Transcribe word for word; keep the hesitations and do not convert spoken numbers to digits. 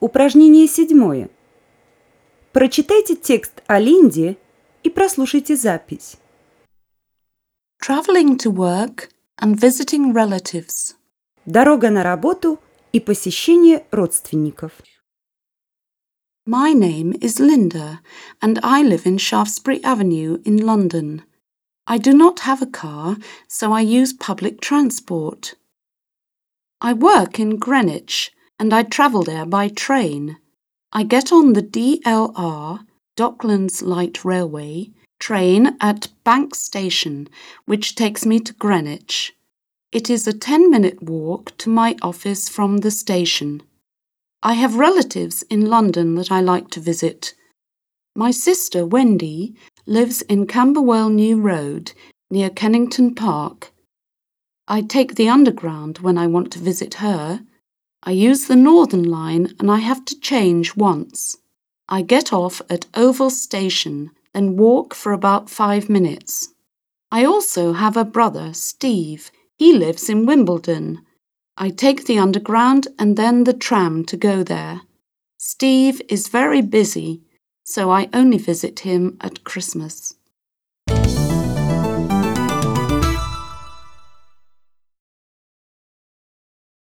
Упражнение седьмое. Прочитайте текст о Линде и прослушайте запись. Traveling to work and visiting relatives. Дорога на работу и посещение родственников. My name is Linda and I live in Shaftesbury Avenue in London. I do not have a car, so I use public transport. I work in Greenwich and I travel there by train. I get on the D L R, Docklands Light Railway, train at Bank Station, which takes me to Greenwich. It is a ten-minute walk to my office from the station. I have relatives in London that I like to visit. My sister, Wendy, lives in Camberwell New Road, near Kennington Park. I take the Underground when I want to visit her. I use the Northern Line and I have to change once. I get off at Oval Station, then walk for about five minutes. I also have a brother, Steve. He lives in Wimbledon. I take the Underground and then the tram to go there. Steve is very busy, so I only visit him at Christmas.